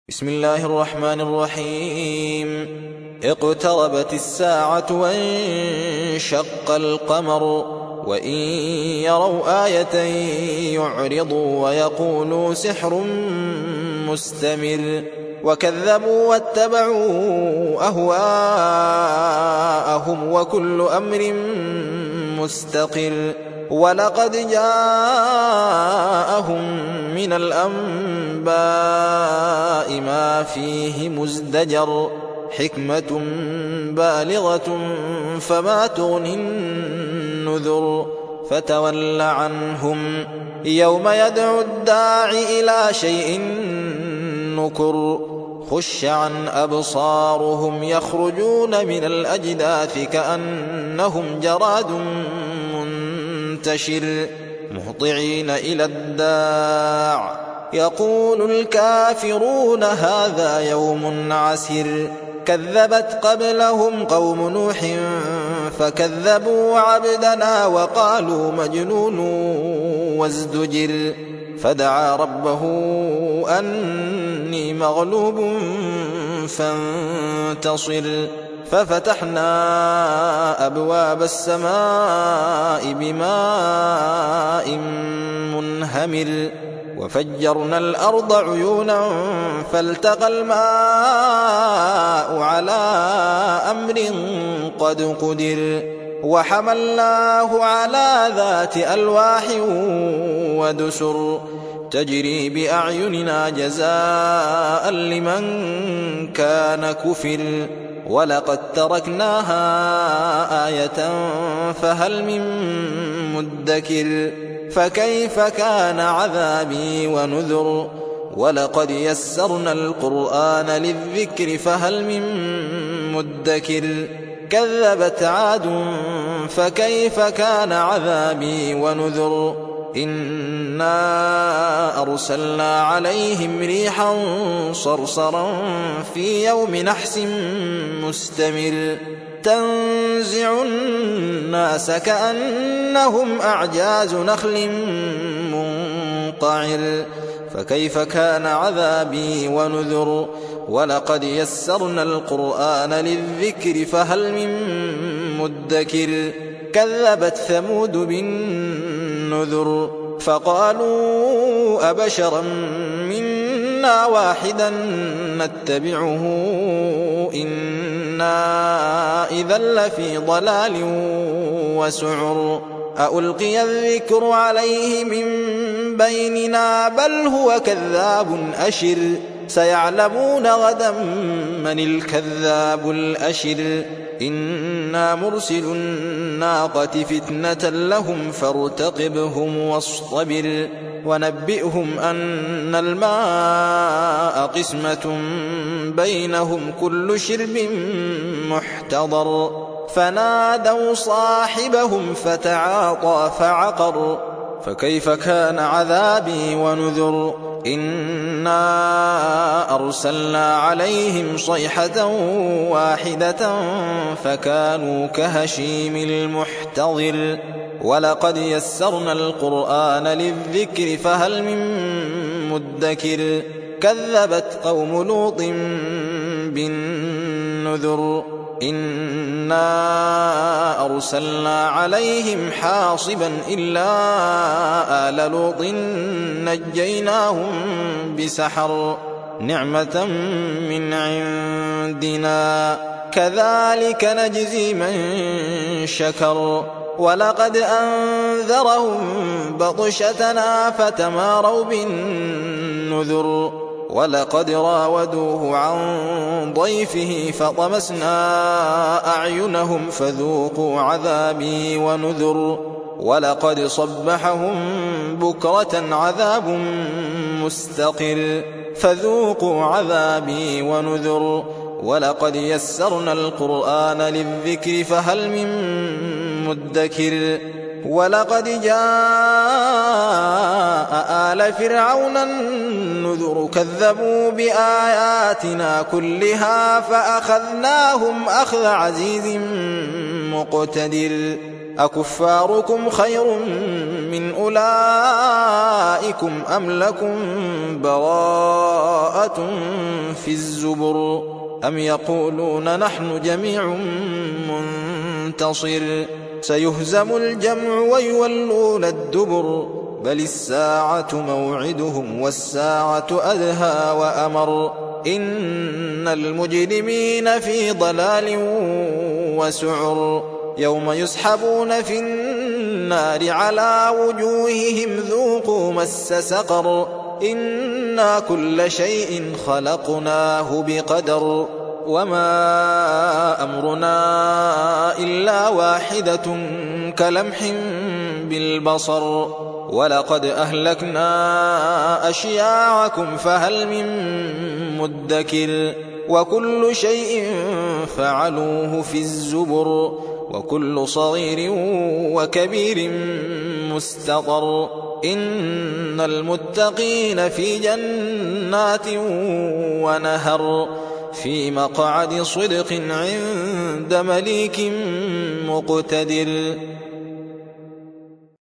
بسم الله الرحمن الرحيم. اقتربت الساعة وانشق القمر وإن يروا آية يعرضوا ويقولوا سحر مستمر وكذبوا واتبعوا أهواءهم وكل أمر مستقر ولقد جاءهم من الأنباء ما فيه مزدجر حكمة بالغة فما تغني النذر فتول عنهم يوم يدعو الداع إلى شيء نكر خش عن أبصارهم يخرجون من الأجداث كأنهم جراد منتشر مهطعين إلى الداع يقول الكافرون هذا يوم عسر كذبت قبلهم قوم نوح فكذبوا عبدنا وقالوا مجنون وازدجر فدعا ربه أني مغلوب فانتصر ففتحنا أبواب السماء بماء منهمر وفجرنا الأرض عيونا فالتقى الماء على أمر قد قدر وحملناه على ذات ألواح ودسر تجري بأعيننا جزاء لمن كان كفر ولقد تركناها آية فهل من مدكر فكيف كان عذابي ونذر ولقد يسرنا القرآن للذكر فهل من مدكر كذبت عاد فكيف كان عذابي ونذر إنا أرسلنا عليهم ريحا صرصرا في يوم نحس مستمر تنزع الناس كأنهم أعجاز نخل منقعر فكيف كان عذابي ونذر ولقد يسرنا القرآن للذكر فهل من مدكر كذبت ثمود بالنذر فقالوا أبشرا منا واحدا نتبعه إنا إذا لفي ضلال وسعر ألقي الذكر عليه من بيننا بل هو كذاب أشر سيعلمون غدا من الكذاب الأشر إنا مرسل الناقة فتنة لهم فارتقبهم واصطبر ونبئهم أن الماء قسمة بينهم كل شرب محتضر فنادوا صاحبهم فتعاطى فعقر فكيف كان عذابي ونذر إنا أرسلنا عليهم صيحة واحدة فكانوا كهشيم المحتضر ولقد يسرنا القرآن للذكر فهل من مدكر كذبت قوم لوط بالنذر إنا أرسلنا عليهم حاصبا إلا آل لوط نجيناهم بسحر نعمة من عندنا كذلك نجزي من شكر ولقد أنذرهم بطشتنا فتماروا بالنذر ولقد راودوه عن ضيفه فطمسنا أعينهم فذوقوا عذابي ونذر ولقد صبحهم بكرة عذاب مستقر فذوقوا عذابي ونذر ولقد يسرنا القرآن للذكر فهل من مدكر ولقد جاء آل فرعون النذر كذبوا بآياتنا كلها فأخذناهم أخذ عزيز مقتدر أكفاركم خير من أولئكم أم لكم براءة في الزبر أم يقولون نحن جميع منتصر سيهزم الجمع ويولون الدبر بل الساعة موعدهم والساعة أدهى وأمر إن المجرمين في ضلال وسعر يوم يسحبون في النار على وجوههم ذوقوا مس سقر إنا كل شيء خلقناه بقدر وما أمرنا إلا واحدة كلمح بالبصر ولقد أهلكنا أشياعكم فهل من مدكر وكل شيء فعلوه في الزبر وكل صغير وكبير مستطر إن المتقين في جنات ونهر في مقعد صدق عند مليك مقتدر